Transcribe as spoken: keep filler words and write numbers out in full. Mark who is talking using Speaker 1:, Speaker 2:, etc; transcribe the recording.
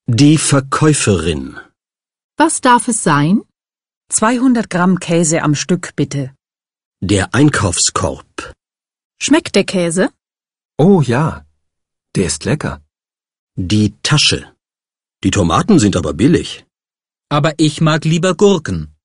Speaker 1: Die Verkäuferin.
Speaker 2: Was darf es sein?
Speaker 3: zweihundert Gramm Käse am Stück, bitte.
Speaker 1: Der Einkaufskorb.
Speaker 2: Schmeckt der Käse?
Speaker 4: Oh ja, der ist lecker.
Speaker 1: Die Tasche. Die Tomaten sind aber billig.
Speaker 5: Aber ich mag lieber Gurken.